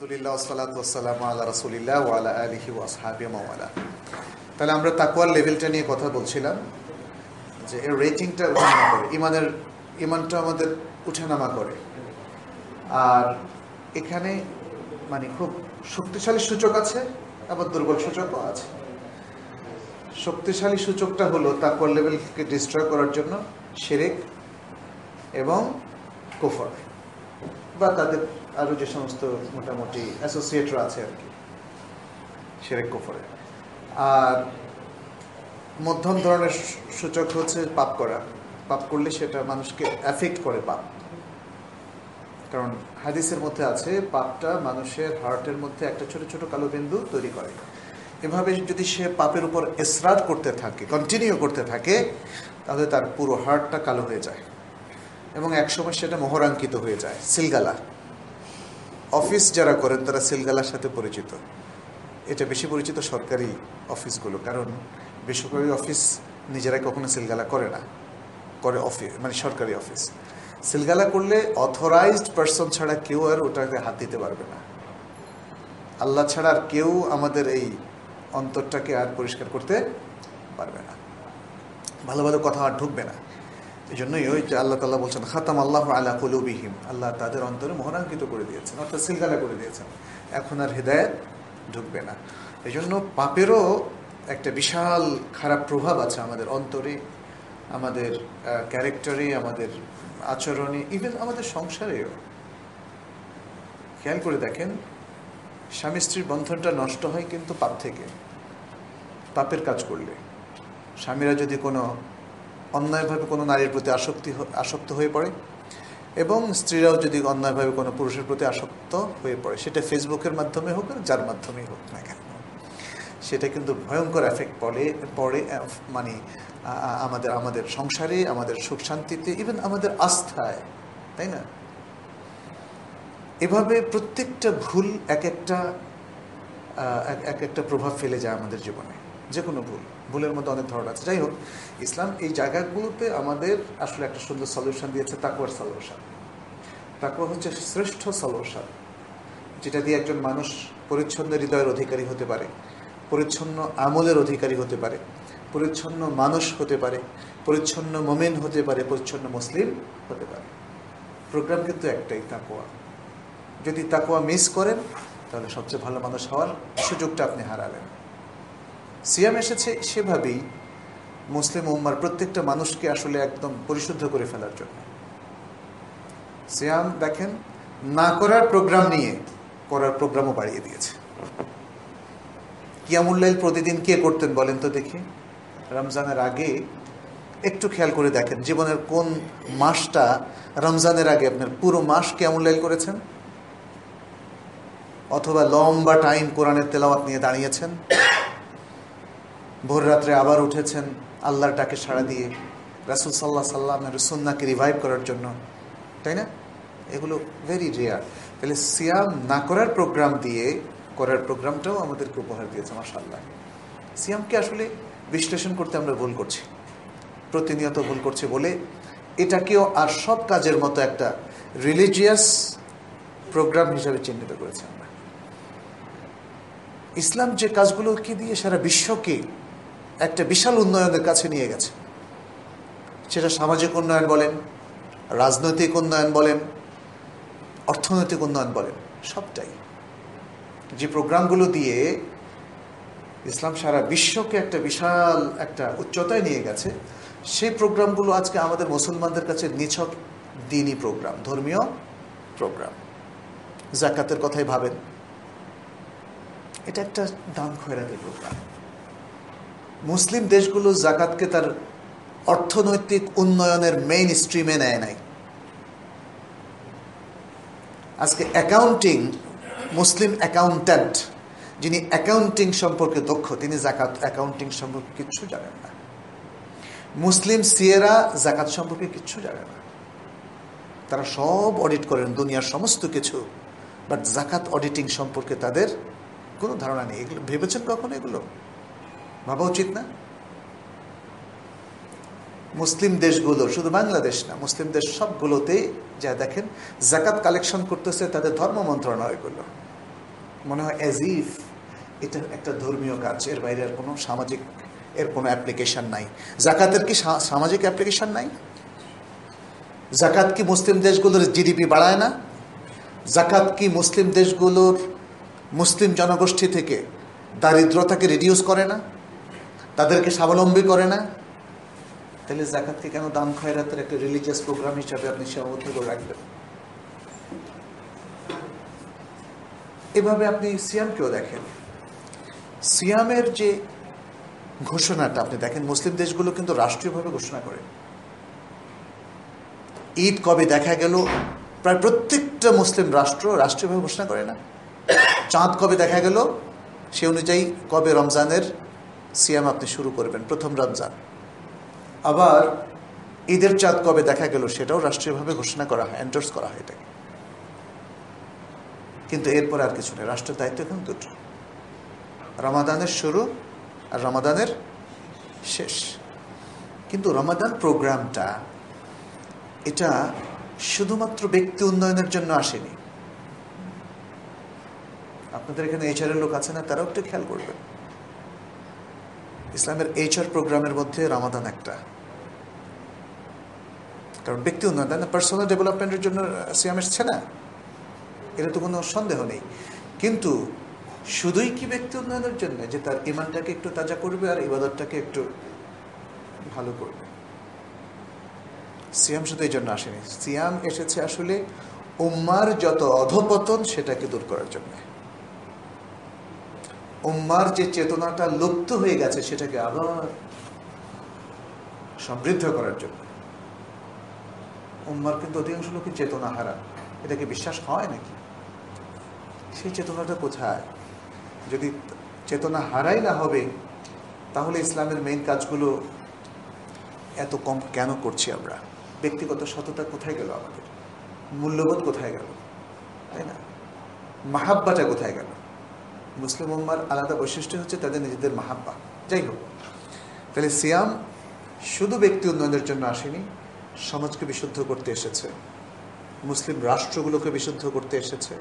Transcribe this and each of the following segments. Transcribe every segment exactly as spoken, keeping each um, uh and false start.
আলহামদুলিল্লাহ ওয়াসসালাতু ওয়াসসালামু আলা রাসূলিল্লাহ ওয়া আলা আলিহি ওয়া আসহাবিহি ওয়া ওয়ালা। তাহলে আমরা তাকওয়ার লেভেলটা নিয়ে কথা বলছিলাম যে এর রেটিংটা ওঠানামা করে, ইমানের ইমানটা আমাদের উঠানামা করে। আর এখানে মানে খুব শক্তিশালী সূচক আছে, আবার দুর্বল সূচকও আছে। শক্তিশালী সূচকটা হলো তাকওয়ার লেভেলকে ডিস্ট্রয় করার জন্য শিরক এবং কুফর, বা তাদের আরো যে সমস্ত মোটামুটি অ্যাসোসিয়েটরা আছে আর কি শিরক কুফরে। আর মধ্যম ধরনের সূচক হচ্ছে পাপ করা। পাপ করলে সেটা মানুষকে এফেক্ট করে পাপ, কারণ হাদিসের মধ্যে আছে পাপটা মানুষের হার্টের মধ্যে একটা ছোট ছোট কালো বিন্দু তৈরি করে। এভাবে যদি সে পাপের উপর এসরার করতে থাকে, কন্টিনিউ করতে থাকে, তাহলে তার পুরো হার্টটা কালো হয়ে যায় এবং একসময় সেটা মোহরাঙ্কিত হয়ে যায়, সিলগালা। অফিস যারা করেন তারা সিলগালার সাথে পরিচিত। এটা বেশি পরিচিত সরকারি অফিসগুলো, কারণ বেসরকারি অফিস নিজেরাই কখনো সিলগালা করে না, করে অফিস মানে সরকারি অফিস। সিলগালা করলে অথরাইজড পারসন ছাড়া কেউ আর ওটাকে হাত দিতে পারবে না। আল্লাহ ছাড়া আর কেউ আমাদের এই অন্তরটাকে আর পরিষ্কার করতে পারবে না, ভালো ভালো কথা আর ঢুকবে না। এই জন্যই ওই যে আল্লাহ তাআলা বলছেন খাতাম আল্লাহু আলা কুলুবিহিম, আল্লাহ তাদের অন্তরে মোহরাঙ্কিত করে দিয়েছেন, অর্থাৎ সিলগালা করে দিয়েছেন, এখন আর হেদায়েত ঢুকবে না। এই জন্য পাপেরও একটা বিশাল খারাপ প্রভাব আছে আমাদের অন্তরে, আমাদের ক্যারেক্টারে, আমাদের আচরণে, ইভেন আমাদের সংসারেও। খেয়াল করে দেখেন, স্বামী স্ত্রীর বন্ধনটা নষ্ট হয় কিন্তু পাপ থেকে, পাপের কাজ করলে। স্বামীরা যদি কোনো অন্যায়ভাবে কোনো নারীর প্রতি আসক্তি আসক্ত হয়ে পড়ে, এবং স্ত্রীরাও যদি অন্যায়ভাবে কোনো পুরুষের প্রতি আসক্ত হয়ে পড়ে, সেটা ফেসবুকের মাধ্যমে হোক আর যার মাধ্যমেই হোক না কেন, সেটা কিন্তু ভয়ঙ্কর এফেক্ট পড়ে পড়ে মানে আমাদের আমাদের সংসারে, আমাদের সুখ শান্তিতে, ইভেন আমাদের আস্থায়, তাই না? এভাবে প্রত্যেকটা ভুল এক একটা এক একটা প্রভাব ফেলে যায় আমাদের জীবনে। যে কোনো ভুল, ভুলের মধ্যে অনেক ধরন আছে। যাই হোক, ইসলাম এই জায়গাগুলোতে আমাদের আসলে একটা সুন্দর সলিউশন দিয়েছে, তাকওয়ার সলিউশন। তাকওয়া হচ্ছে শ্রেষ্ঠ সলিউশন, যেটা দিয়ে একজন মানুষ পরিচ্ছন্ন হৃদয়ের অধিকারী হতে পারে, পরিচ্ছন্ন আমলের অধিকারী হতে পারে, পরিচ্ছন্ন মানুষ হতে পারে, পরিচ্ছন্ন মুমিন হতে পারে, পরিচ্ছন্ন মুসলিম হতে পারে। প্রোগ্রাম কিন্তু একটাই, তাকওয়া। যদি তাকওয়া মিস করেন তাহলে সবচেয়ে ভালো মানুষ হওয়ার সুযোগটা আপনি হারালেন। সিয়াম এসেছে সেভাবেই মুসলিম উম্মার প্রত্যেকটা মানুষকে আসলে একদম পরিশুদ্ধ করে ফেলার জন্য। সিয়াম দেখেন, না করার প্রোগ্রাম নিয়ে করার প্রোগ্রামও বাড়িয়ে দিয়েছে। কিয়ামুল লাইল প্রতিদিন কে করতেন বলেন তো দেখি? রমজানের আগে একটু খেয়াল করে দেখেন, জীবনের কোন মাসটা রমজানের আগে আপনার পুরো মাস কিয়ামুল লাইল করেছেন, অথবা লম্বা টাইম কোরআনের তেলাওয়াত নিয়ে দাঁড়িয়েছেন, ভোর রাত্রে আবার উঠেছেন আল্লাহর ডাকে সাড়া দিয়ে রাসূল সাল্লাল্লাহু আলাইহি সাল্লামের সুন্নাহকে রিভাইভ করার জন্য, তাই না? এগুলো ভেরি রেয়ার। তাহলে সিয়াম না করার প্রোগ্রাম দিয়ে করার প্রোগ্রামটাও আমাদেরকে উপহার দিয়েছে, মাশাআল্লাহ। সিয়ামকে আসলে বিশ্লেষণ করতে আমরা ভুল করছি, প্রতিনিয়ত ভুল করছি বলে এটাকেও আর সব কাজের মতো একটা রিলিজিয়াস প্রোগ্রাম হিসাবে চিহ্নিত করেছি আমরা। ইসলাম যে কাজগুলোকে দিয়ে সারা বিশ্বকে একটা বিশাল উন্নয়নের কাছে নিয়ে গেছে, সেটা সামাজিক উন্নয়ন বলেন, রাজনৈতিক উন্নয়ন বলেন, অর্থনৈতিক উন্নয়ন বলেন, সবটাই। যে প্রোগ্রামগুলো দিয়ে ইসলাম সারা বিশ্বকে একটা বিশাল একটা উচ্চতায় নিয়ে গেছে, সেই প্রোগ্রামগুলো আজকে আমাদের মুসলমানদের কাছে নিছক দ্বীনি প্রোগ্রাম, ধর্মীয় প্রোগ্রাম। যাকাতের কথাই ভাবেন, এটা একটা দান খয়রাতের প্রোগ্রাম। মুসলিম দেশগুলো যাকাতকে তার অর্থনৈতিক উন্নয়নের মেইন স্ট্রিমে নেয় নাই। আজকে অ্যাকাউন্টিং, মুসলিম অ্যাকাউন্ট্যান্ট যিনি অ্যাকাউন্টিং সম্পর্কে দক্ষ, তিনি যাকাত অ্যাকাউন্টিং সম্পর্কে কিচ্ছু জানেন না। মুসলিম সিয়েরা যাকাত সম্পর্কে কিচ্ছু জানে না। তারা সব অডিট করেন দুনিয়ার সমস্ত কিছু, বাট যাকাত অডিটিং সম্পর্কে তাদের কোনো ধারণা নেই। এগুলো ভেবেছেন কখনো? এগুলো ভাবা উচিত না? মুসলিম দেশগুলো, শুধু বাংলাদেশ না, মুসলিম দেশ সবগুলোতেই যা দেখেন যাকাত কালেকশন করতেছে তাদের ধর্ম মন্ত্রণালয়গুলো। মনে হয় অ্যাজ ইফ এটা একটা ধর্মীয় কাজ, এর বাইরে আর কোনো সামাজিক এর কোনো অ্যাপ্লিকেশন নাই। জাকাতের কি সামাজিক অ্যাপ্লিকেশন নাই? জাকাত কি মুসলিম দেশগুলোর জিডিপি বাড়ায় না? জাকাত কি মুসলিম দেশগুলোর মুসলিম জনগোষ্ঠী থেকে দারিদ্রতাকে রিডিউস করে না? তাদেরকে স্বাবলম্বী করে না? তাহলে জাকাতকে কেন দান খয়রাতের একটা রিলিজিয়াস প্রোগ্রাম হিসাবে আপনি সীমাবদ্ধ করে রাখবেন? এভাবে আপনি সিয়ামকেও দেখেন। সিয়ামের যে ঘোষণাটা আপনি দেখেন, মুসলিম দেশগুলো কিন্তু রাষ্ট্রীয়ভাবে ঘোষণা করে। ঈদ কবে দেখা গেল, প্রায় প্রত্যেকটা মুসলিম রাষ্ট্র রাষ্ট্রীয়ভাবে ঘোষণা করে না? চাঁদ কবে দেখা গেল, সে অনুযায়ী কবে রমজানের সিয়াম আপনি শুরু করবেন, প্রথম রমজান। আবার ঈদের চাঁদ কবে দেখা গেল, সেটাও রাষ্ট্রীয়ভাবে ঘোষণা করা হয়, এন্ডোর্স করা হয় এটাকে। কিন্তু এরপর আর কিছু নেই। রাষ্ট্রের দায়িত্ব এখন দুটো, রমাদানের শুরু আর রমাদানের শেষ। কিন্তু রমাদান প্রোগ্রামটা এটা শুধুমাত্র ব্যক্তি উন্নয়নের জন্য আসেনি। আপনাদের এখানে এইচআর এর লোক আছে না, তারাও একটু খেয়াল করবেন। ইসলামের এইচআর প্রোগ্রামের মধ্যে রমাদান একটা, কারণ ব্যক্তি উন্নয়ন, তাই না, পার্সোনাল ডেভেলপমেন্টের জন্য সিয়াম এসছে না, এটা তো কোনো সন্দেহ নেই। কিন্তু শুধুই কি ব্যক্তি উন্নয়নের জন্য, যে তার ইমানটাকে একটু তাজা করবে আর ইবাদতটাকে একটু ভালো করবে? সিয়াম শুধু এই জন্য আসেনি। সিয়াম এসেছে আসলে উম্মার যত অধপতন সেটাকে দূর করার জন্য, উম্মার যে চেতনাটা লুপ্ত হয়ে গেছে সেটাকে আবার সমৃদ্ধ করার জন্য। উম্মার কিন্তু অধিকাংশ লোকের চেতনা হারা, এটাকে বিশ্বাস হয় নাকি? সেই চেতনাটা কোথায়? যদি চেতনা হারাই না হবে, তাহলে ইসলামের মেইন কাজগুলো এত কম কেন করছি আমরা? ব্যক্তিগত সততা কোথায় গেল আমাদের? মূল্যবোধ কোথায় গেল? তাই না? মাহাব্বাটা কোথায় গেল? মুসলিম উম্মার আলাদা বৈশিষ্ট্য হচ্ছে তাদের নিজেদের মাহাব্বা। যাই হোক, তাহলে সিয়াম শুধু ব্যক্তি উন্নয়নের জন্য আসেনি, সমাজকে বিশুদ্ধ করতে এসেছে, মুসলিম রাষ্ট্রগুলোকে বিশুদ্ধ করতে এসেছে,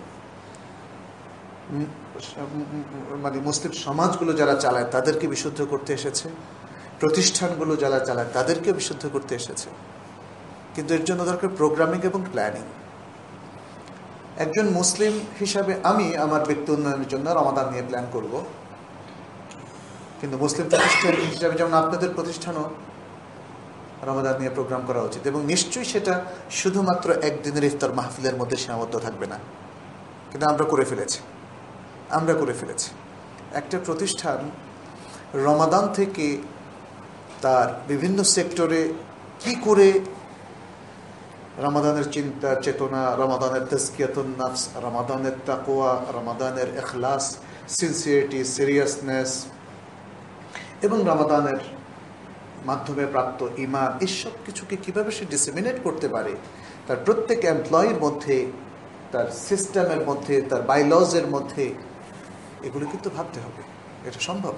মানে মুসলিম সমাজগুলো যারা চালায় তাদেরকে বিশুদ্ধ করতে এসেছে, প্রতিষ্ঠানগুলো যারা চালায় তাদেরকে বিশুদ্ধ করতে এসেছে। কিন্তু এর জন্য দরকার প্রোগ্রামিং এবং প্ল্যানিং। একজন মুসলিম হিসাবে আমি আমার ব্যক্তি উন্নয়নের জন্য রমাদান নিয়ে প্ল্যান করব, কিন্তু মুসলিম প্রতিষ্ঠান হিসাবে যেমন আপনাদের প্রতিষ্ঠানও রমাদান নিয়ে প্রোগ্রাম করা উচিত, এবং নিশ্চয়ই সেটা শুধুমাত্র একদিনের ইফতার মাহফিলের মধ্যে সীমাবদ্ধ থাকবে না। কিন্তু আমরা করে ফেলেছি আমরা করে ফেলেছি একটা প্রতিষ্ঠান রমাদান থেকে তার বিভিন্ন সেক্টরে কি করে রমাদানের চিন্তা চেতনা, রমাদানের তাজকিয়াতুন নাফস, রমাদানের তাকওয়া, রমাদানের ইখলাস, সিনসিয়ারিটি, সিরিয়াসনেস এবং রমাদানের মাধ্যমে প্রাপ্ত ঈমান, এসব কিছুকে কীভাবে সে ডিসেমিনেট করতে পারে তার প্রত্যেক এমপ্লয়ির মধ্যে, তার সিস্টেমের মধ্যে, তার বাইলজের মধ্যে, এগুলো কিন্তু ভাবতে হবে। এটা সম্ভব।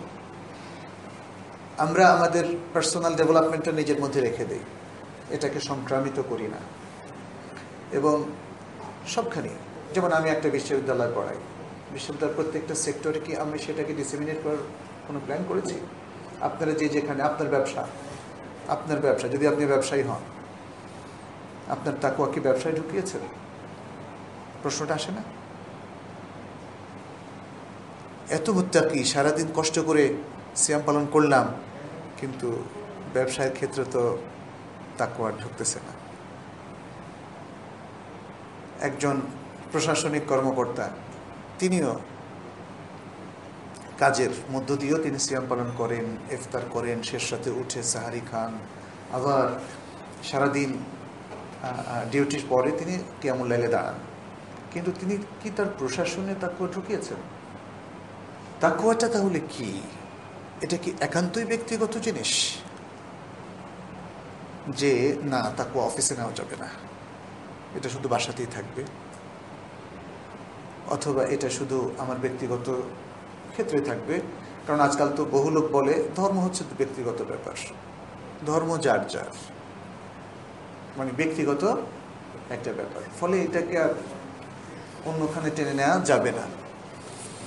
আমরা আমাদের পার্সোনাল ডেভেলপমেন্টটা নিজের মধ্যে রেখে দিই, এটাকে সংক্রামিত করি না। এবং সবখানে, যেমন আমি একটা বিশ্ববিদ্যালয় পড়াই, বিশ্ববিদ্যালয়ের প্রত্যেকটা সেক্টরে কি আমি সেটাকে ডিসেমিনেট করার কোনো প্ল্যান করেছি? আপনারা যে যেখানে আপনার ব্যবসা, আপনার ব্যবসা যদি আপনি ব্যবসায়ী হন, আপনার তাকওয়া কি ব্যবসায় ঢুকিয়েছেন? প্রশ্নটা আসে না? এত মুত্তাকি, সারাদিন কষ্ট করে সিয়াম পালন করলাম, কিন্তু ব্যবসায়ের ক্ষেত্রে তো তাকওয়া ঢুকতেছে না। একজন প্রশাসনিক কর্মকর্তা, তিনিও কাজের মধ্য দিয়েও তিনি সিয়াম পালন করেন, ইফতার করেন, শেষ রাতে উঠে সাহারি খান, আবার সারাদিন ডিউটির পরে তিনি কিয়ামুল লাইলে দাঁড়ান, কিন্তু তিনি কি তার প্রশাসনে তাকওয়া ঢুকিয়েছেন? তাকওয়াটা তাহলে কি? এটা কি একান্তই ব্যক্তিগত জিনিস যে না তাকওয়া অফিসে নেওয়া যাবে না, এটা শুধু বাসাতেই থাকবে? অথবা এটা শুধু আমার ব্যক্তিগত ক্ষেত্রে থাকবে? কারণ আজকাল তো বহু লোক বলে ধর্ম হচ্ছে তো ব্যক্তিগত ব্যাপার, ধর্ম যার যার, মানে ব্যক্তিগত একটা ব্যাপার, ফলে এটাকে আর অন্যখানে টেনে নেওয়া যাবে না।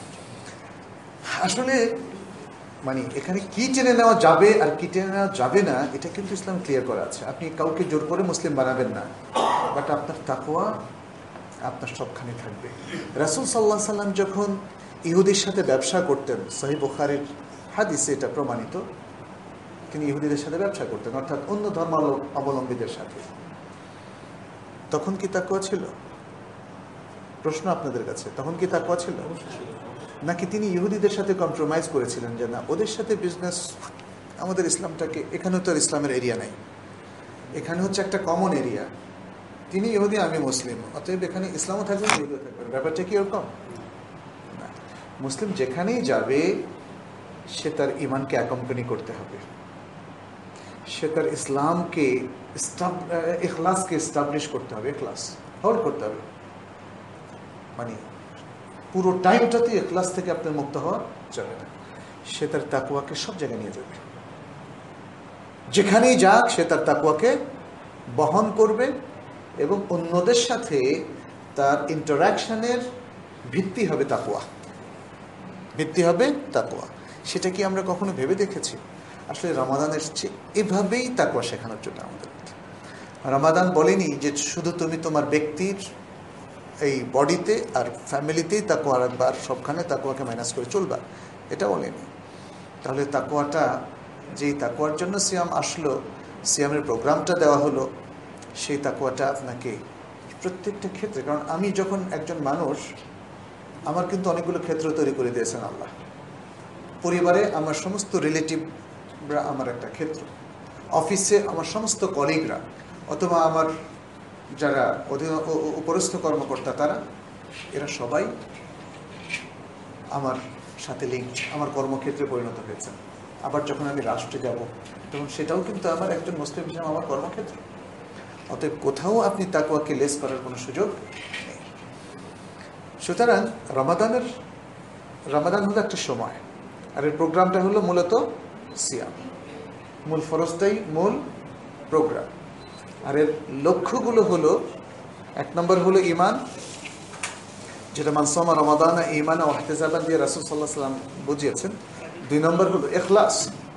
আসলে মানে এখানে কি টেনে নেওয়া যাবে আর কি টেনে নেওয়া যাবে না এটা কিন্তু ইসলাম ক্লিয়ার করা আছে। আপনি কাউকে জোর করে মুসলিম বানাবেন না, বাট আপনার তাকওয়া আপনার সবখানে থাকবে। রাসূল সাল্লাল্লাহু আলাইহি সাল্লাম যখন ইহুদির সাথে ব্যবসা করতেন, সহিহ বুখারীর হাদিসে এটা প্রমাণিত, তিনি ইহুদিদের সাথে ব্যবসা করতেন, অর্থাৎ অন্য ধর্মাবলম্বীদের সাথে। তখন কি তাকওয়া ছিল? প্রশ্ন আপনাদের কাছে, তখন কি তাকওয়া ছিল? নাকি তিনি ইহুদিদের সাথে কম্প্রোমাইজ করেছিলেন যে না, ওদের সাথে বিজনেস, আমাদের ইসলামটাকে, এখানেও তো আর ইসলামের এরিয়া নেই, এখানে হচ্ছে একটা কমন এরিয়া, তিনি ইহুদি আমি মুসলিম, অতএব এখানে ইসলামও থাকবে ইহুদিও থাকবে, ব্যাপারটা কি ওরকম না। মুসলিম যেখানেই যাবে সে তার ইমানকে অ্যাকম্পানি করতে হবে, সে তার ইসলামকে ইখলাসকে এস্টাবলিশ করতে হবে, ইখলাস হোল্ড করতে হবে। মানে পুরো টাইমটাতে ইখলাস থেকে আপনার মুক্ত হওয়া যাবে না। সে তার তাকওয়াকে সব জায়গায় নিয়ে যাবে, যেখানেই যাক সে তার তাকওয়াকে বহন করবে, এবং অন্যদের সাথে তার ইন্টারাকশনের ভিত্তি হবে তাকওয়া, ভিত্তি হবে তাকওয়া। সেটা কি আমরা কখনো ভেবে দেখেছি? আসলে রমাদান এসেছে এভাবেই তাকওয়া শেখানোর জন্য আমাদের। রমাদান বলেনি যে শুধু তুমি তোমার ব্যক্তির এই বডিতে আর ফ্যামিলিতেই তাকওয়া রাখবা আর সবখানে তাকওয়াকে মাইনাস করে চলবা, এটা বলেনি। তাহলে তাকওয়াটা, যেই তাকওয়ার জন্য সিয়াম আসলো, সিয়ামের প্রোগ্রামটা দেওয়া হলো, সেই তাকওয়াটা আপনাকে প্রত্যেকটা ক্ষেত্রে, কারণ আমি যখন একজন মানুষ, আমার কিন্তু অনেকগুলো ক্ষেত্র তৈরি করে দিয়েছেন আল্লাহ। পরিবারে আমার সমস্ত রিলেটিভরা আমার একটা ক্ষেত্র, অফিসে আমার সমস্ত কলিগরা, অথবা আমার যারা অধীন উপরস্থ কর্মকর্তা তারা, এরা সবাই আমার সাথে লিঙ্ক, আমার কর্মক্ষেত্রে পরিণত হয়েছে। আবার যখন আমি রাষ্ট্রে যাব তখন সেটাও কিন্তু আমার একজন মুসলিম হিসেবে আমার কর্মক্ষেত্র। অতএব কোথাও আপনি তাকওয়াকে লেস করার কোনো সুযোগ নেই। সুতরাং রমাদানের রমাদান হলো একটা সময়, আর এর প্রোগ্রামটা হলো মূলত সিয়াম, মূল ফরজটাই মূল প্রোগ্রাম। আর এর লক্ষ্যগুলো হলো, এক নম্বর হলো ইমান, যেটা মান সামা রমাদান ঈমানান ওয়া ইহতিসাবান দিয়ে রাসূল সাল্লাল্লাহু আলাইহি ওয়াসাল্লাম বুঝিয়েছেন। দুই নম্বর হলো ইখলাস,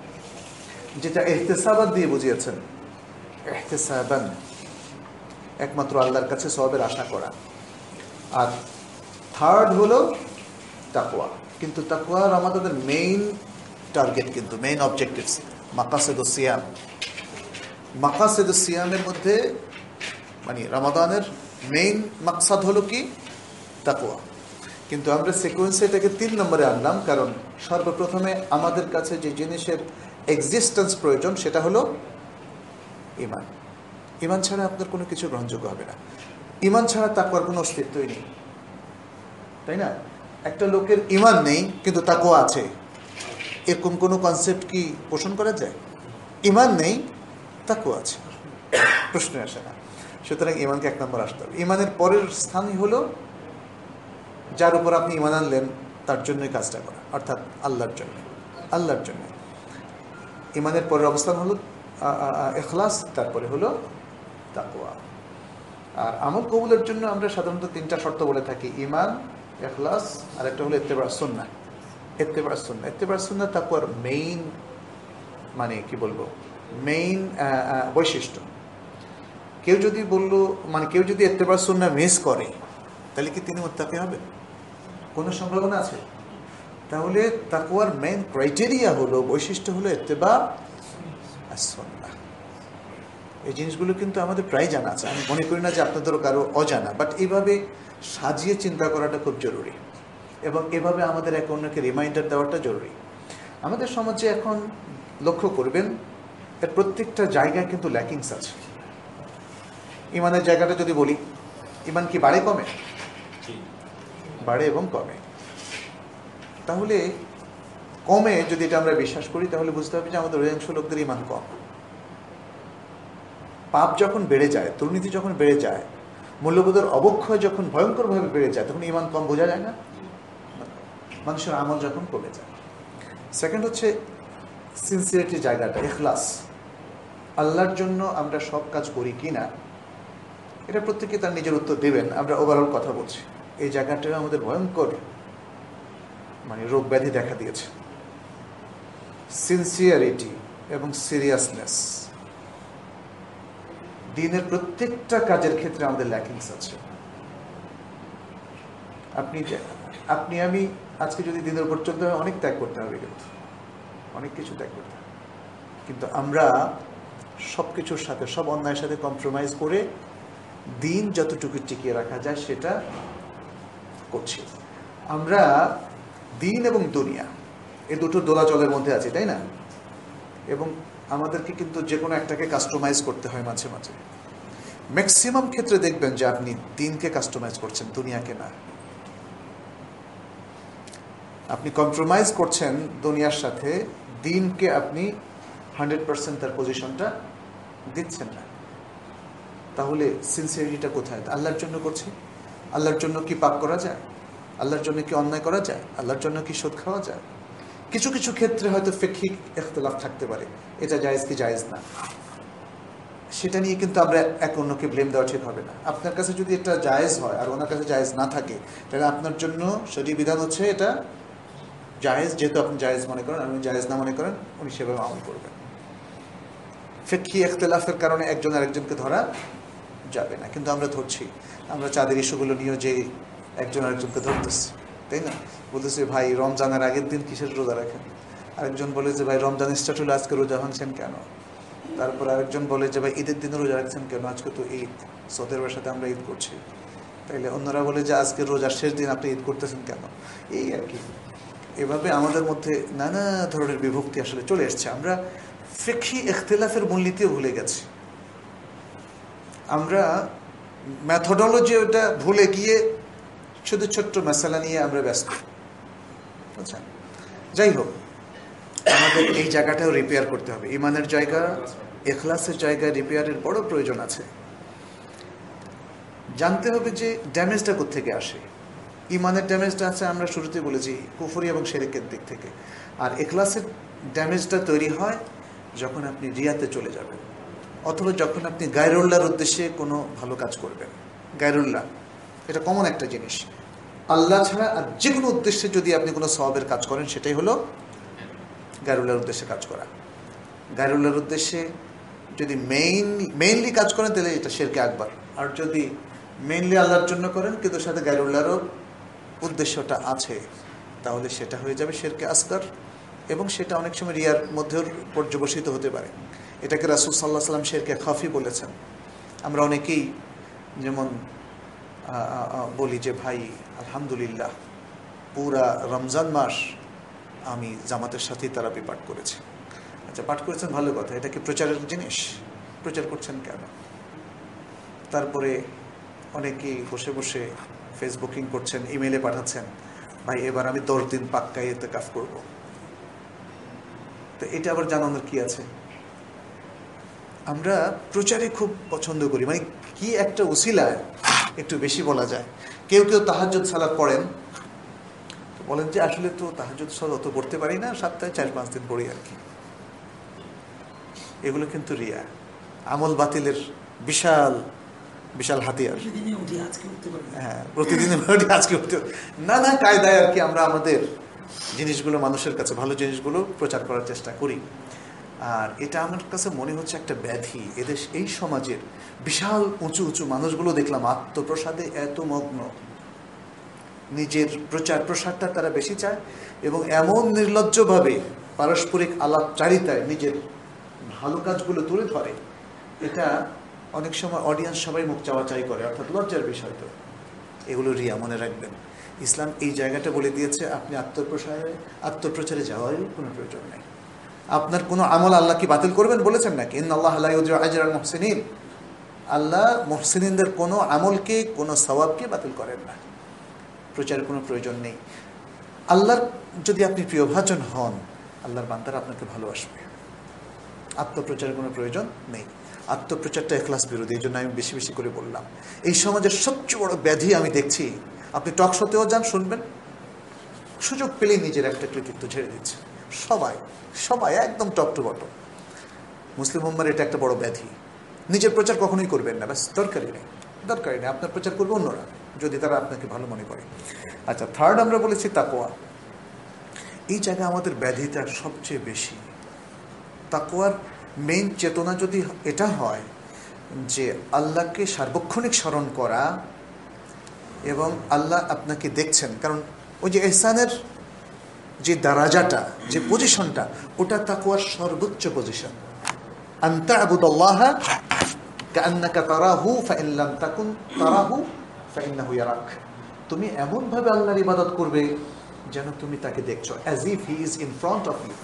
যেটা ইহতিসাবান দিয়ে বুঝিয়েছেন, ইহতিসাবান একমাত্র আল্লাহর কাছে সওয়াবের আশা করা। আর থার্ড হলো তাকওয়া। কিন্তু তাকওয়া আমাদের মেইন টার্গেট, কিন্তু মেইন অবজেক্টিভস মাকাসিদুস সিয়াম। মাকাসিদুস সিয়ামের মধ্যে মানে রমাদানের মেইন মাকসাদ হলো কি? তাকওয়া। কিন্তু আমরা সিকোয়েন্সে এটাকে তিন নম্বরে আনলাম, কারণ সর্বপ্রথমে আমাদের কাছে যে জিনিসের এক্সিস্টেন্স প্রয়োজন সেটা হলো ঈমান। ঈমান ছাড়া আপনার কোনো কিছু গ্রহণযোগ্য হবে না। ঈমান ছাড়া তাকওয়ার কোনো অস্তিত্বই নেই, তাই না? একটা লোকের ঈমান নেই কিন্তু তাকওয়া আছে, এরকম কোনো কনসেপ্ট কি পোষণ করা যায়? ঈমান নেই, তাকওয়া আছে, প্রশ্ন আসে না। সুতরাং ঈমানকে এক নম্বর আসতে হবে। ঈমানের পরের স্থানই হলো যার উপর আপনি ঈমান আনলেন তার জন্যই কাজটা করা, অর্থাৎ আল্লাহর জন্য। আল্লাহর জন্য ঈমানের পরের অবস্থান হলো ইখলাস, তারপরে হলো তাকওয়া। আর আমল কবুলের জন্য আমরা সাধারণত তিনটা শর্ত বলে থাকি: ঈমান, ইখলাস, আর একটা হলো ইত্তেবা' সুন্নাহ। ইত্তেবা' সুন্নাহ ইত্তেবা' সুন্নাহ তাকওয়ার মেইন, মানে কি বলবো, মেইন বৈশিষ্ট্য। কেউ যদি বললো, মানে কেউ যদি ইত্তেবা' সুন্নাহ মিস করে তাহলে কি তিনি মুত্তাকি হবে? কোনো সম্ভাবনা আছে? তাহলে তাকওয়ার মেইন ক্রাইটেরিয়া হলো, বৈশিষ্ট্য হলো ইত্তেবা' সুন্নাহ। এই জিনিসগুলো কিন্তু আমাদের প্রায় জানা আছে, আমি মনে করি না যে আপনাদেরও কারো অজানা, বাট এইভাবে সাজিয়ে চিন্তা করাটা খুব জরুরি, এবং এভাবে আমাদের এক অন্যকে রিমাইন্ডার দেওয়াটা জরুরি। আমাদের সমাজে এখন লক্ষ্য করবেন এর প্রত্যেকটা জায়গায় কিন্তু ল্যাকিংস আছে। ঈমানের জায়গাটা যদি বলি, ঈমান কি বাড়ে কমে? বাড়ে এবং কমে। তাহলে কমে যদি এটা আমরা বিশ্বাস করি তাহলে বুঝতে হবে যে আমাদের অধিকাংশ লোকদের ঈমান কম। পাপ যখন বেড়ে যায়, দুর্নীতি যখন বেড়ে যায়, মূল্যবোধের অবক্ষয় যখন ভয়ঙ্করভাবে বেড়ে যায়, তখন ঈমান কম বোঝা যায় না? মানুষের আমল যখন কমে যায়। সেকেন্ড হচ্ছে সিনসিয়ারিটি জায়গাটা, ইখলাস। আল্লাহর জন্য আমরা সব কাজ করি কি না, এটা প্রত্যেকে তার নিজের উত্তর দেবেন। আমরা ওভারঅল কথা বলছি, এই জায়গাটা আমাদের ভয়ঙ্কর মানে রোগ ব্যাধি দেখা দিয়েছে। সিনসিয়ারিটি এবং সিরিয়াসনেস, দিনের প্রত্যেকটা কাজের ক্ষেত্রে আমাদের ল্যাকিংস আছে। আপনি আপনি আমি আজকে যদি দিনের উপর চলতে হয়, অনেক ত্যাগ করতে হবে, কিন্তু অনেক কিছু ত্যাগ করতে হবে। কিন্তু আমরা সব কিছুর সাথে, সব অন্যায়ের সাথে কম্প্রোমাইজ করে দিন যতটুকু টিকিয়ে রাখা যায় সেটা করছি। আমরা দিন এবং দুনিয়া এই দুটো দোলাচলের মধ্যে আছি, তাই না? এবং আমাদেরকে কিন্তু যে কোনো একটাকে কাস্টমাইজ করতে হয় মাঝে মাঝে। ম্যাক্সিমাম ক্ষেত্রে দেখবেন যে আপনি দিনকে কাস্টমাইজ করছেন, দুনিয়াকে না। আপনি কম্প্রোমাইজ করছেন দুনিয়ার সাথে, দিনকে আপনি হান্ড্রেড পার্সেন্ট তার পজিশনটা দিচ্ছেন না। তাহলে সিনসিয়ারিটিটা কোথায়? আল্লাহর জন্য করছি। আল্লাহর জন্য কি পাপ করা যায়? আল্লাহর জন্য কি অন্যায় করা যায়? আল্লাহর জন্য কি সুদ খাওয়া যায়? কিছু কিছু ক্ষেত্রে হয়তো ফিকহি ইখতিলাফ থাকতে পারে, এটা জায়েজ কি জায়েজ না, সেটা নিয়ে কিন্তু আমরা এক অন্যকে ব্লেম দেওয়া ঠিক হবে না। আপনার কাছে যদি এটা জায়েজ হয় আর ওনার কাছে জায়েজ না থাকে, তাহলে আপনার জন্য শরীয়ত বিধান হচ্ছে এটা জায়েজ, যেহেতু আপনি জায়েজ মনে করেন, আপনি জায়েজ না মনে করেন, উনি সেভাবে আমল করবেন। ফিকহি ইখতিলাফের কারণে একজন আরেকজনকে ধরা যাবে না, কিন্তু আমরা ধরছি। আমরা চাঁদের ইস্যুগুলো নিয়েও যে একজন আরেকজনকে ধরতেছি, তাই না? বলতেছি ভাই রমজানের আগের দিন কিসের রোজা রাখেন? আরেকজন বলে যে ভাই রমজান স্টার্ট হলে আজকে রোজা ভাঙছেন কেন? তারপর আরেকজন বলে যে ভাই ঈদের দিনে রোজা রাখছেন কেন? আজকে তো ঈদ, সৌদের সাথে আমরা ঈদ করছি। তাইলে অন্যরা বলে যে আজকে রোজার শেষ দিন আপনি ঈদ করতেছেন কেন? এই আর কি। এভাবে আমাদের মধ্যে নানা ধরনের বিভক্তি আসলে চলে এসছে। আমরা ফিকহি ইখতিলাফের মূলনীতিও ভুলে গেছি। আমরা ম্যাথোডোলজি ওটা ভুলে গিয়ে শুধু ছোট্ট মশালা নিয়ে আমরা ব্যস্ত। আচ্ছা, যাই হোক, আমাদের এই জায়গাটাও রিপেয়ার করতে হবে। ইমানের জায়গা, ইখলাসের জায়গা রিপেয়ারের বড় প্রয়োজন আছে। জানতে হবে যে ড্যামেজটা কোত্থেকে আসে। ইমানের ড্যামেজটা আছে, আমরা শুরুতে বলেছি, কুফরি এবং শিরকের দিক থেকে। আর ইখলাসের ড্যামেজটা তৈরি হয় যখন আপনি রিয়াতে চলে যাবেন, অথবা যখন আপনি গায়রুল্লাহর উদ্দেশ্যে কোনো ভালো কাজ করবেন। গায়রুল্লাহ এটা কমন একটা জিনিস। আল্লাহ ছাড়া আর যে কোনো উদ্দেশ্যে যদি আপনি কোনো সওয়াবের কাজ করেন, সেটাই হলো গায়রুল্লাহর উদ্দেশ্যে কাজ করা। গায়রুল্লাহর উদ্দেশ্যে যদি মেইন মেইনলি কাজ করেন, তাহলে এটা শিরকে আকবার। আর যদি মেইনলি আল্লাহর জন্য করেন কিন্তু সাথে গায়রুল্লাহরও উদ্দেশ্যটা আছে, তাহলে সেটা হয়ে যাবে শিরকে আসগর, এবং সেটা অনেক সময় রিয়ার মধ্যেও পর্যবসিত হতে পারে। এটাকে রাসূল সাল্লাল্লাহু আলাইহি ওয়াসাল্লাম শিরকে খাফি বলেছেন। আমরা অনেকেই যেমন বলি যে ভাই আলহামদুলিল্লাহ পুরা রমজান মাস আমি জামাতের সাথেই তারাবি পাঠ করেছি। আচ্ছা, পাঠ করেছেন, ভালো কথা। এটা কি প্রচারের জিনিস? প্রচার করছেন কেন? তারপরে অনেকেই বসে বসে ফেসবুকিং করছেন, ইমেলে পাঠাচ্ছেন, ভাই এবার আমি দশ দিন পাক্কা ইতিকাফ করব। তো এটা আবার জানানোর কি আছে? আমরা প্রচারে খুব পছন্দ করি, মানে কি একটা উসিলায় একটু বেশি বলা যায়। কেউ কেউ তাহাজ্জুদ সালাত পড়েন, বলেন যে আসলে তো তাহাজ্জুদ সালাত অত পড়তে পারি না, সপ্তাহে চার পাঁচ দিন পড়ি আর কি। এগুলো কিন্তু রিয়া, আমল বাতিলের বিশাল বিশাল হাতিয়ার। হ্যাঁ, প্রতিদিন আজকে উঠতে নানা কায়দায় আর কি আমরা আমাদের জিনিসগুলো মানুষের কাছে, ভালো জিনিসগুলো প্রচার করার চেষ্টা করি। আর এটা আমার কাছে মনে হচ্ছে একটা ব্যাধি। এদেশ এই সমাজের বিশাল উঁচু উঁচু মানুষগুলো দেখলাম আত্মপ্রসাদে এত মগ্ন, নিজের প্রচার প্রসারটা তারা বেশি চায়, এবং এমন নির্লজ্জভাবে পারস্পরিক আলাপচারিতায় নিজের ভালো কাজগুলো তুলে ধরে। এটা অনেক সময় অডিয়েন্স সবাই মুখ চাওয়াচাই করে, অর্থাৎ লজ্জার বিষয়। তো এগুলো রিয়া, মনে রাখবেন। ইসলাম এই জায়গাটা বলে দিয়েছে, আপনি আত্মপ্রসারে আত্মপ্রচারে যাওয়ারই কোনো প্রয়োজন নেই। আপনার কোনো আমল আল্লাহ কি বাতিল করবেন বলেছেন নাকি? ইন্নাল্লাহা লা ইউযিউ আজরাল মুহসিনিন। আল্লাহ মুহসিনদের কোনো আমলকে, কোনো সওয়াবকে বাতিল করেন না। প্রচারের কোনো প্রয়োজন নেই। আল্লাহর যদি আপনি প্রিয়ভাজন হন, আল্লাহর বান্দারা আপনাকে ভালোবাসবে। আত্মপ্রচারের কোনো প্রয়োজন নেই। আত্মপ্রচারটা ইখলাস বিরোধী, এই জন্য আমি বেশি বেশি করে বললাম। এই সমাজের সবচেয়ে বড় ব্যাধি আমি দেখছি, আপনি টক শোতেও যান, শুনবেন, সুযোগ পেলেই নিজের একটা কৃতিত্ব ঝেড়ে দিচ্ছে। সবাই সবাই একদম টপ টু বটম। মুসলিম উম্মার এটা একটা বড় ব্যাধি। নিজের প্রচার কখনোই করবেন না, ব্যাস, দরকারই নেই, দরকারই নেই। আপনার প্রচার করবে অন্যরা, যদি তারা আপনাকে ভালো মনে করে। আচ্ছা, থার্ড আমরা বলেছি তাকওয়া। এই জায়গায় আমাদের ব্যাধিটা সবচেয়ে বেশি। তাকওয়ার মেইন চেতনা যদি এটা হয় যে আল্লাহকে সার্বক্ষণিক স্মরণ করা এবং আল্লাহ আপনাকে দেখছেন, কারণ ওই যে ইহসানের যে দারাজাটা, যে পজিশনটা, ওটা তাকওয়ার সর্বোচ্চ পজিশন। আনতা আবুদাল্লাহ কাআন্নাকা তারাহু ফাইন লাম তাকুন তারাহু ফাইন্নাহু ইয়ারাক। তুমি এমনভাবে আল্লাহর ইবাদত করবে যেন তুমি তাকে দেখছো, as if he is in front of you.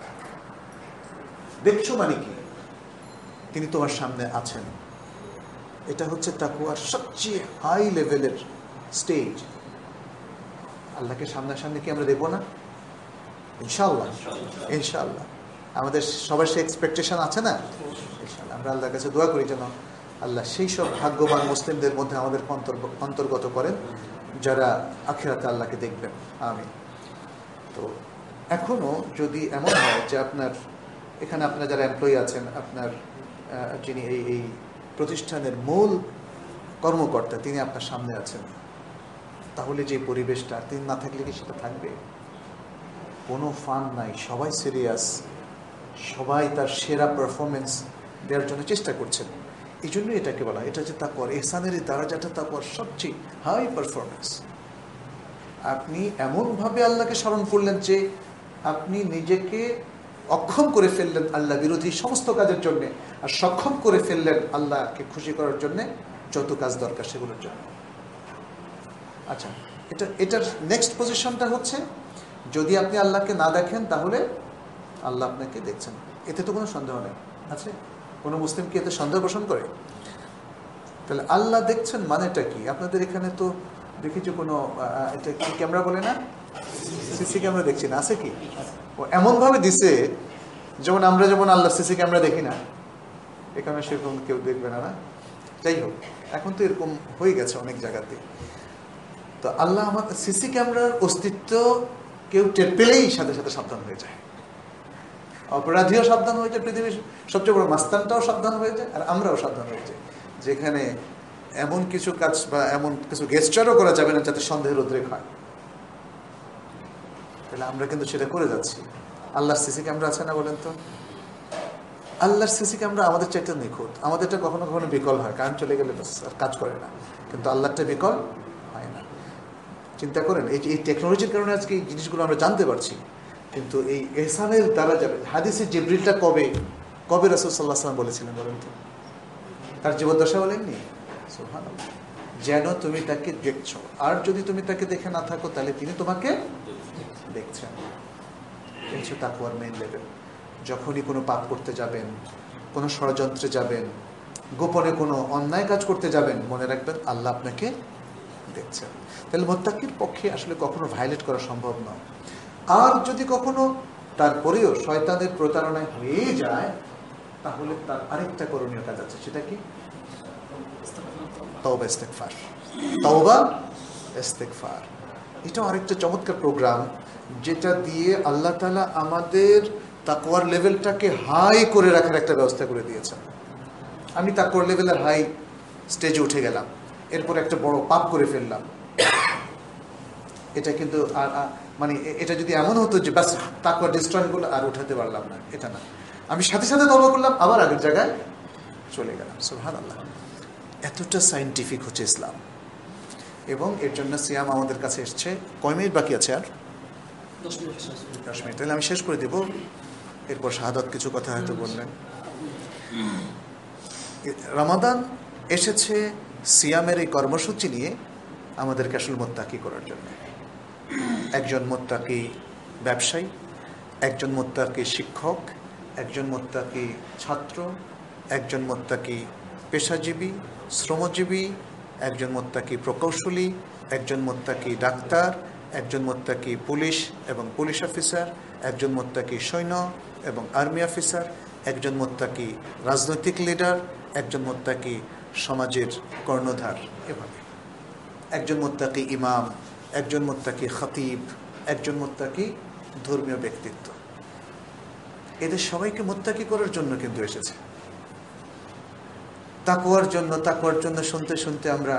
দেখছো মানে কি? তিনি তোমার সামনে আছেন। এটা হচ্ছে তাকওয়ার সবচেয়ে হাই লেভেলের স্টেজ। আল্লাহকে সামনাসামনি কি আমরা দেখবো না? ইনশাআল্লাহ, ইনশাআল্লাহ। আমাদের সবার সে এক্সপেকটেশন আছে না? ইনশাআল্লাহ আমরা আল্লাহর কাছে দোয়া করি যেন আল্লাহ সেই সব ভাগ্যবান মুসলিমদের মধ্যে আমাদের অন্তর্গত করেন যারা আখিরাতে আল্লাহকে দেখবেন। আমিন। তো এখনো যদি এমন হয় যে আপনার এখানে আপনার যারা এমপ্লয়ি আছেন, আপনার যিনি এই এই প্রতিষ্ঠানের মূল কর্মকর্তা, তিনি আপনার সামনে আছেন, তাহলে যে পরিবেশটা, তিনি না থাকলে কি সেটা থাকবে? কোনো ফান নাই, সবাই সিরিয়াস, সবাই তার সেরা পারফরমেন্স দেওয়ার জন্য চেষ্টা করছেন। এই জন্যই এটাকে বলা, এটা যে তাকওয়ার ইহসানের এই দারাজাটা তাকওয়ার সবচেয়ে হাই পারফরমেন্স। আপনি এমনভাবে আল্লাহকে স্মরণ করলেন যে আপনি নিজেকে অক্ষম করে ফেললেন আল্লাহ বিরোধী সমস্ত কাজের জন্যে, আর সক্ষম করে ফেললেন আল্লাহকে খুশি করার জন্যে যত কাজ দরকার সেগুলোর জন্য। আচ্ছা, এটা এটার নেক্সট পজিশনটা হচ্ছে, যদি আপনি আল্লাহকে না দেখেন তাহলে আল্লাহ আপনাকে দেখছেন। এতে তো কোনো সন্দেহ নেই, আছে? কোনো মুসলিম কি এতে সন্দেহ পোষণ করে? তাহলে আল্লাহ দেখছেন মানেটা কি? আপনাদের এখানে তো দেখি যে কোনো এটা কি ক্যামেরা বলে না, সিসি ক্যামেরা দেখছি না, আছে কি? ও এমনভাবে দিছে যেমন আমরা যেমন আল্লাহ সিসি ক্যামেরা দেখি না, এখানে সেরকম কেউ দেখবে না। না, যাই হোক, এখন তো এরকম হয়ে গেছে অনেক জায়গাতে। তো আল্লাহ আমাদের সিসি ক্যামেরার অস্তিত্ব কেউ টের পেলেই সাথে সাথে সাবধান হয়ে যায়। অপরাধীও সাবধান হয়ে যায়, পৃথিবীর সবচেয়ে বড় মাস্তানটাও সাবধান হয়ে যায়, আর আমরাও সাবধান হয়ে যাই। যেখানে এমন কিছু কাজ বা এমন কিছু গেস্টারও করা যাবে না যাতে সন্দেহের উদ্রেক হয়, তাহলে আমরা কিন্তু সেটা করে যাচ্ছি। আল্লাহর সিসি ক্যামেরা আছে না বলেন তো? আল্লাহর সিসি ক্যামেরা আমাদের চাইতে নিখুঁত। আমাদেরটা কখনো কখনো বিকল হয়, কারণ চলে গেলে বাস আর কাজ করে না, কিন্তু আল্লাহটা বিকল হয় না। চিন্তা করেন, এই যে এই টেকনোলজির কারণে আজকে এই জিনিসগুলো আমরা জানতে পারছি, কিন্তু এই ইহসানের দ্বারা যাবে। হাদিসে জিবরিলটা কবে কবে রাসূল সাল্লাল্লাহু আলাইহি ওয়াসাল্লাম বলেছিলেন বলেন তো? তার জীবদ্দশা বলেননি? সুবহানাল্লাহ। যেন তুমি তাকে দেখছো, আর যদি তুমি তাকে দেখে না থাকো তাহলে তিনি তোমাকে দেখছেন। এই হচ্ছে তাকওয়ার মেইন লেভেল। যখনই কোনো পাপ করতে যাবেন, কোনো ষড়যন্ত্রে যাবেন, গোপনে কোনো অন্যায় কাজ করতে যাবেন, মনে রাখবেন আল্লাহ আপনাকে দেখছেন। তাহলে মুত্তাকির পক্ষে আসলে কখনো ভায়োলেট করা সম্ভব নয়। আর যদি কখনো তারপরেও শয়তানের প্রতারণায় হয়ে যায়, তাহলে তার আরেকটা করণীয় কাজ আছে। সেটা কি? তওবা ইস্তেগফার। তওবা ইস্তেগফার, এটা আরেকটা চমৎকার প্রোগ্রাম, যেটা দিয়ে আল্লাহ তাআলা আমাদের তাকওয়ার লেভেলটাকে হাই করে রাখার একটা ব্যবস্থা করে দিয়েছেন। আমি তাকওয়ার লেভেলের হাই স্টেজে উঠে গেলাম, এরপর একটা বড় পাপ করে ফেললাম, এটা কিন্তু আর মানে এটা যদি এমন হতো যে বাস তাকওয়া ডিস্ট্রয় হলো আর উঠাতে পারলাম না, এটা না। আমি সাথে সাথে তওবা করলাম, আবার আগের জায়গায় চলে গেলাম। সুবহানাল্লাহ। এতটা সায়েন্টিফিক হচ্ছে ইসলাম, এবং এর জন্য সিয়াম আমাদের কাছে এসছে। কয় মিনিট বাকি আছে? আর দশ মিনিট। তাহলে আমি শেষ করে দেব, এরপর শাহাদাত কিছু কথা হয়তো বললেন। রমাদান এসেছে সিয়ামের এই কর্মসূচি নিয়ে আমাদেরকে আসলে মুত্তাকি করার জন্য। একজন মুত্তাকি ব্যবসায়ী, একজন মুত্তাকি শিক্ষক, একজন মুত্তাকি ছাত্র, একজন মুত্তাকি পেশাজীবী শ্রমজীবী, একজন মুত্তাকি প্রকৌশলী, একজন মুত্তাকি ডাক্তার, একজন মুত্তাকি পুলিশ এবং পুলিশ অফিসার, একজন মুত্তাকি সৈন্য এবং আর্মি অফিসার, একজন মুত্তাকি রাজনৈতিক লিডার, একজন মুত্তাকি সমাজের কর্ণধার, এভাবে একজন মুত্তাকি ইমাম, একজন মুত্তাকি খতিব, একজন মুত্তাকি ধর্মীয় ব্যক্তিত্ব। এদের সবাইকে মুত্তাকি করার জন্য কিন্তু এসেছে, তাকওয়ার জন্য। তাকওয়ার জন্য শুনতে শুনতে আমরা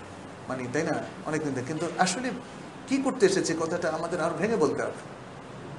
মানে তাই না অনেকদিন, কিন্তু আসলে কি করতে এসেছে কথাটা আমাদের আরো ভেঙে বলতে হবে।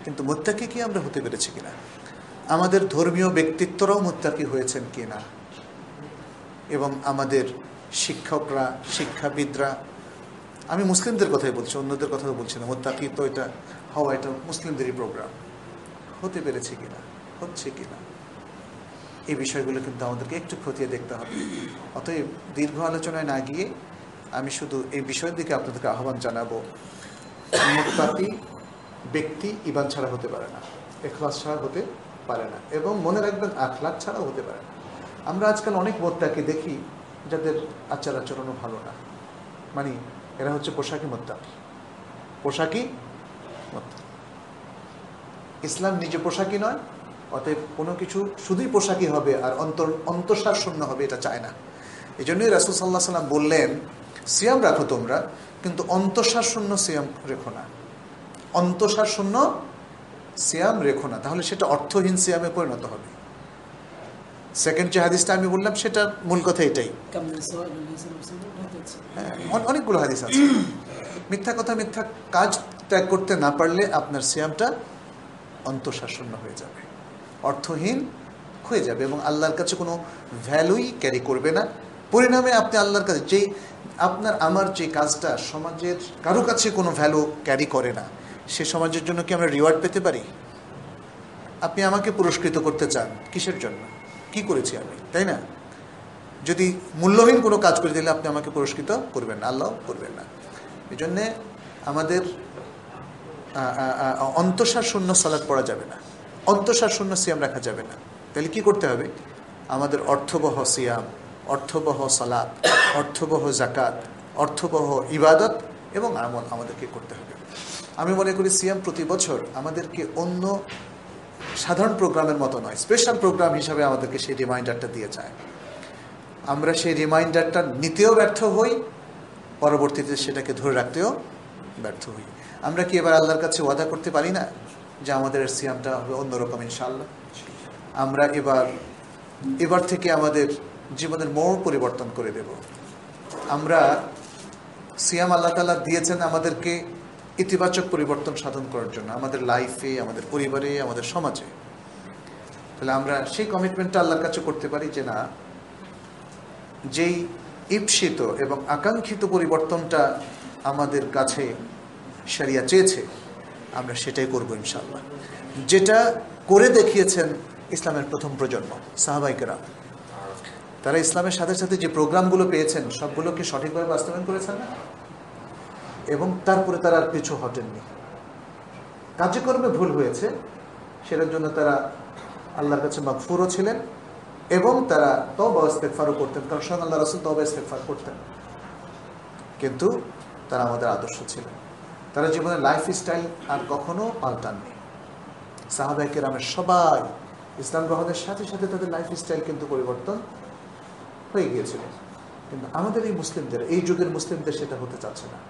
কিন্তু মুত্তাকি কি আমরা হতে পেরেছি কিনা, আমাদের ধর্মীয় ব্যক্তিত্বরাও মুত্তাকি হয়েছেন কিনা, এবং আমাদের শিক্ষকরা শিক্ষাবিদরা, আমি মুসলিমদের কথাই বলছি, অন্যদের কথাও বলছি না, মুত্তাকি তো এটা হওয়া এটা মুসলিমদেরই প্রোগ্রাম, হতে পেরেছে কিনা, হচ্ছে কিনা, এই বিষয়গুলো কিন্তু আমাদেরকে একটু খতিয়ে দেখতে হবে। অতএব দীর্ঘ আলোচনায় না গিয়ে আমি শুধু এই বিষয়ের দিকে আপনাদেরকে আহ্বান জানাবো, মুত্তাকি ব্যক্তি ঈমান ছাড়া হতে পারে না, ইখলাস ছাড়া হতে পারে না, এবং মনে রাখবেন আখলাক ছাড়াও হতে পারে না। আমরা আজকাল অনেক মুত্তাকি দেখি যাদের আচার আচরণও ভালো না, মানে এরা হচ্ছে পোশাকি মুত্তাকি, পোশাকি মুত্তাকি। ইসলাম নিজে পোশাকি নয়, অতএব কোনো কিছু শুধুই পোশাকি হবে আর অন্তর অন্তঃসার শূন্য হবে এটা চায় না। এই জন্যই রাসূল সাল্লাল্লাহু আলাইহি ওয়াসাল্লাম বললেন, সিয়াম রাখো তোমরা, কিন্তু অন্তঃসার শূন্য সিয়াম রেখো না, অন্তঃসার শূন্য সিয়াম রেখো না, তাহলে সেটা অর্থহীন সিয়ামে পরিণত হবে। সেকেন্ড যে হাদিসটা আমি বললাম সেটার মূল কথা এটাই। হ্যাঁ, অনেকগুলো হাদিস আছে। মিথ্যা কথা মিথ্যা কাজ ত্যাগ করতে না পারলে আপনার সিয়ামটা অন্তঃসার শূন্য হয়ে যাবে, অর্থহীন হয়ে যাবে, এবং আল্লাহর কাছে কোনো ভ্যালুই ক্যারি করবে না। পরিণামে আপনি আল্লাহর কাছে যেই আপনার আমার যে কাজটা সমাজের কারো কাছে কোনো ভ্যালু ক্যারি করে না, সে সমাজের জন্য কি আমরা রিওয়ার্ড পেতে পারি? আপনি আমাকে পুরস্কৃত করতে চান কিসের জন্য, কি করেছি আমি, তাই না? যদি মূল্যহীন কোনো কাজ করে দিলে আপনি আমাকে পুরস্কৃত করবেন না, আল্লাহ করবেন না। এই জন্যে আমাদের অন্তঃসার শূন্য সালাত পড়া যাবে না, অন্তঃসার শূন্য সিয়াম রাখা যাবে না। তাহলে কি করতে হবে? আমাদের অর্থবহ সিয়াম, অর্থবহ সালাত, অর্থবহ জাকাত, অর্থবহ ইবাদত এবং আমল আমাদেরকে করতে হবে। আমি মনে করি সিয়াম প্রতি বছর আমাদেরকে অন্য সাধারণ প্রোগ্রামের মতো নয়, স্পেশাল প্রোগ্রাম হিসাবে আমাদেরকে সেই রিমাইন্ডারটা দিয়ে যায়। আমরা সেই রিমাইন্ডারটা নিতেও ব্যর্থ হই, পরবর্তীতে সেটাকে ধরে রাখতেও ব্যর্থ হই। আমরা কি এবার আল্লাহর কাছে ওয়াদা করতে পারি না যে আমাদের সিয়ামটা হবে অন্যরকম ইনশাআল্লাহ? আমরা এবার এবার থেকে আমাদের জীবনের মোড় পরিবর্তন করে দেব। আমরা সিয়াম আল্লাহ তাআলা দিয়েছেন আমাদেরকে ইতিবাচক পরিবর্তন সাধন করার জন্য, আমাদের লাইফে, আমাদের পরিবারে, আমাদের সমাজে। তাহলে আমরা সেই কমিটমেন্টটা আল্লাহর কাছে করতে পারি যে না, যেই ঈপ্সিত এবং আকাঙ্ক্ষিত পরিবর্তনটা আমাদের কাছে শরিয়া চেয়েছে আমরা সেটাই করব ইনশাআল্লাহ, যেটা করে দেখিয়েছেন ইসলামের প্রথম প্রজন্ম সাহাবায়ে কেরাম। তারা ইসলামের সাথে সাথে যে প্রোগ্রামগুলো পেয়েছেন সবগুলোকে সঠিকভাবে বাস্তবায়ন করেছেন না, এবং তারপরে তারা আর পিছু হটেননি। কার্যক্রমে ভুল হয়েছে, সেটার জন্য তারা আল্লাহর কাছে মাগফুরও ছিলেন, এবং তারা তওবা ইস্তেগফারও করতেন, কারণ স্বয়ং আল্লাহ রাসূল তওবা ইস্তেগফার করতেন। কিন্তু তারা আমাদের আদর্শ ছিলেন, তারা জীবনের লাইফ স্টাইল আর কখনো পাল্টাননি। সাহাবায়ে কেরামের সবাই ইসলাম গ্রহণের সাথে সাথে তাদের লাইফ স্টাইল কিন্তু পরিবর্তন হয়ে গিয়েছিল, কিন্তু আমাদের এই মুসলিমদের, এই যুগের মুসলিমদের সেটা হতে চাচ্ছে না।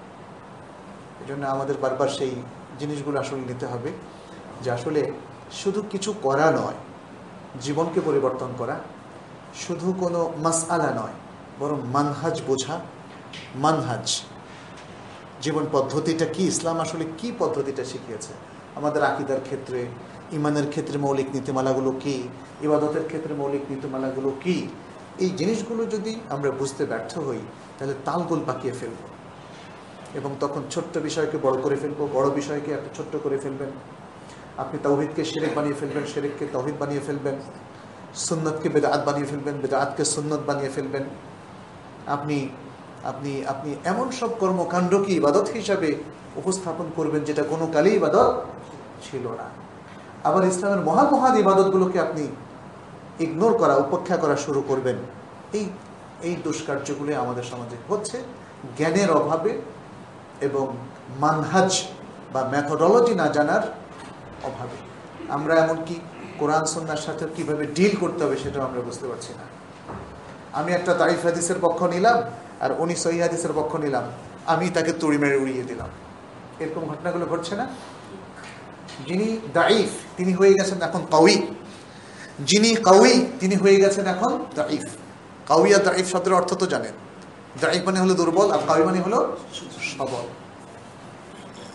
এই জন্য আমাদের বারবার সেই জিনিসগুলো আসলে নিতে হবে যে আসলে শুধু কিছু করা নয়, জীবনকে পরিবর্তন করা, শুধু কোনো মাসআলা নয়, বরং মানহাজ বোঝা। মানহাজ, জীবন পদ্ধতিটা কি, ইসলাম আসলে কি পদ্ধতিটা শিখিয়েছে আমাদের আকীদার ক্ষেত্রে, ইমানের ক্ষেত্রে মৌলিক নীতিমালাগুলো কি, ইবাদতের ক্ষেত্রে মৌলিক নীতিমালাগুলো কি, এই জিনিসগুলো যদি আমরা বুঝতে ব্যর্থ হই তাহলে তালগোল পাকিয়ে ফেলব, এবং তখন ছোট্ট বিষয়কে বড় করে ফেলবো, বড় বিষয়কে একটা ছোট্ট করে ফেলবেন। আপনি তাওহীদকে শিরক বানিয়ে ফেলবেন, শিরককে তাওহীদ বানিয়ে ফেলবেন, সুন্নতকে বিদআত বানিয়ে ফেলবেন, বিদআতকে সুন্নত বানিয়ে ফেলবেন। আপনি আপনি আপনি এমন সব কর্মকাণ্ডকে ইবাদত হিসাবে উপস্থাপন করবেন যেটা কোনো কালেই ইবাদত ছিল না। আবার ইসলামের মহান মহান ইবাদতগুলোকে আপনি ইগনোর করা, উপেক্ষা করা শুরু করবেন। এই এই দুষ্কার্যগুলি আমাদের সমাজে হচ্ছে জ্ঞানের অভাবে এবং মানহাজ বা মেথোডোলজি না জানার অভাবে। আমরা এমনকি কোরআন সুন্নাহর সাথে কিভাবে ডিল করতে হবে সেটাও আমরা বুঝতে পারছি না। আমি একটা দাঈফ হাদিসের পক্ষ নিলাম আর উনি সহিহ হাদিসের পক্ষ নিলাম, আমি তাকে তুড়ি মেরে উড়িয়ে দিলাম। এরকম ঘটনাগুলো ঘটছে না? যিনি দাঈফ তিনি হয়ে গেছেন এখন কাউই, যিনি কাউই তিনি হয়ে গেছেন এখন দাঈফ। কাউই আর দাঈফ শব্দের অর্থ তো জানেন, দাঈফ মানে হলো দুর্বল আর কাউই মানে হলো সবল।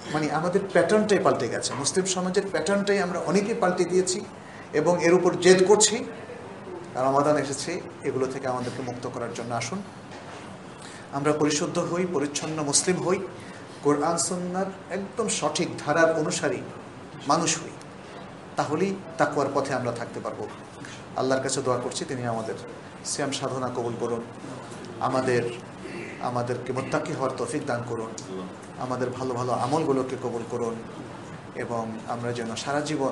মানে আমাদের প্যাটার্নটাই পাল্টে গেছে, মুসলিম সমাজের প্যাটার্নটাই আমরা অনেকেই পাল্টে দিয়েছি এবং এর উপর জেদ করছি। আর রমাদান এসেছে এগুলো থেকে আমাদেরকে মুক্ত করার জন্য আসুন আমরা পরিশুদ্ধ হই, পরিচ্ছন্ন মুসলিম হই, কোরআন সুন্নাহর একদম সঠিক ধারার অনুসারী মানুষ হই, তাহলেই তাকওয়ার পথে আমরা থাকতে পারবো। আল্লাহর কাছে দোয়া করছি তিনি আমাদের সিয়াম সাধনা কবুল করুন, আমাদের আমাদেরকে মুত্তাকি হওয়ার তৌফিক দান করুন, আমাদের ভালো ভালো আমলগুলোকে কবুল করুন এবং আমরা যেন সারা জীবন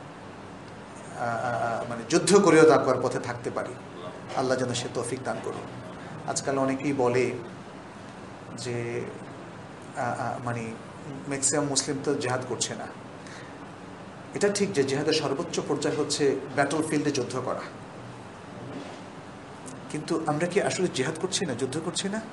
মানে যুদ্ধ করেও তাকওয়ার পথে থাকতে পারি, আল্লাহ যেন সে তৌফিক দান করুন। আজকাল অনেকেই বলে যে মানে ম্যাক্সিমাম মুসলিম তো জিহাদ করছে না। এটা ঠিক যে জিহাদের সর্বোচ্চ পর্যায় হচ্ছে ব্যাটল ফিল্ডে যুদ্ধ করা, কিন্তু আমরা কি আসলে জিহাদ করছি না, যুদ্ধ করছি না?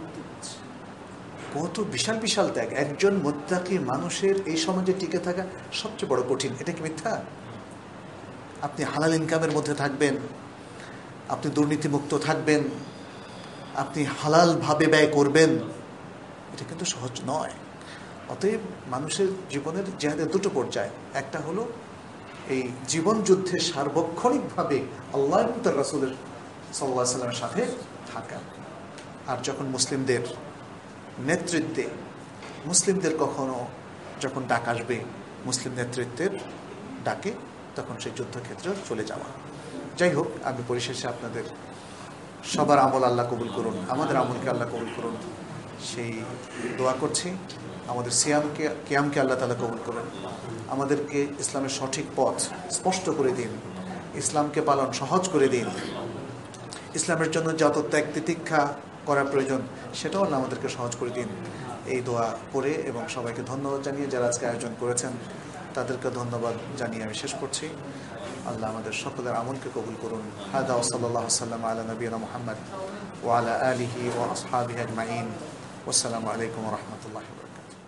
কত বিশাল বিশাল ত্যাগ! একজন মুত্তাকি মানুষের এই সমাজে টিকে থাকা সবচেয়ে বড় কঠিন। এটা কি মিথ্যা? আপনি হালাল ইনকামের মধ্যে থাকবেন, আপনি দুর্নীতিমুক্ত থাকবেন, আপনি হালালভাবে ব্যয় করবেন, এটা কিন্তু সহজ নয়। অতএব মানুষের জীবনের জিহাদের দুটো পর্যায়, একটা হলো এই জীবন যুদ্ধে সার্বক্ষণিকভাবে আল্লাহ এবং তার রাসূলের সাল্লাল্লাহু আলাইহি ওয়াসাল্লামের সাথে থাকা। আর যখন মুসলিমদের নেতৃত্বে মুসলিমদের কখনো যখন ডাক আসবে মুসলিম নেতৃত্বের ডাকে, তখন সেই যুদ্ধক্ষেত্রে চলে যাওয়া। যাই হোক, আমি পরিশেষে আপনাদের সবার আমল আল্লাহ কবুল করুন, আমাদের আমলকে আল্লাহ কবুল করুন সেই দোয়া করছি। আমাদের সিয়ামকে কিয়ামকে আল্লাহ তাআলা কবুল করুন, আমাদেরকে ইসলামের সঠিক পথ স্পষ্ট করে দিন, ইসলামকে পালন সহজ করে দিন, ইসলামের জন্য যত ত্যাগ তিতিক্ষা করা প্রয়োজন সেটাও আল্লাহ আমাদেরকে সহজ করে দিন। এই দোয়া করে এবং সবাইকে ধন্যবাদ জানিয়ে যারা আজকে আয়োজন করেছেন তাদেরকে ধন্যবাদ জানিয়ে আমি শেষ করছি। আল্লাহ আমাদের সকলের আমলকে কবুল করুন। হাদা ওয়া সাল্লাল্লাহু সাল্লাম আলা নবিয়িনা মুহাম্মদ ওয়া আলা আলিহি ওয়া আসহাবিহি আজমাইন। ওয়াসসালামু আলাইকুম ওয়া রাহমাতুল্লাহি ওয়া বারাকাতুহু।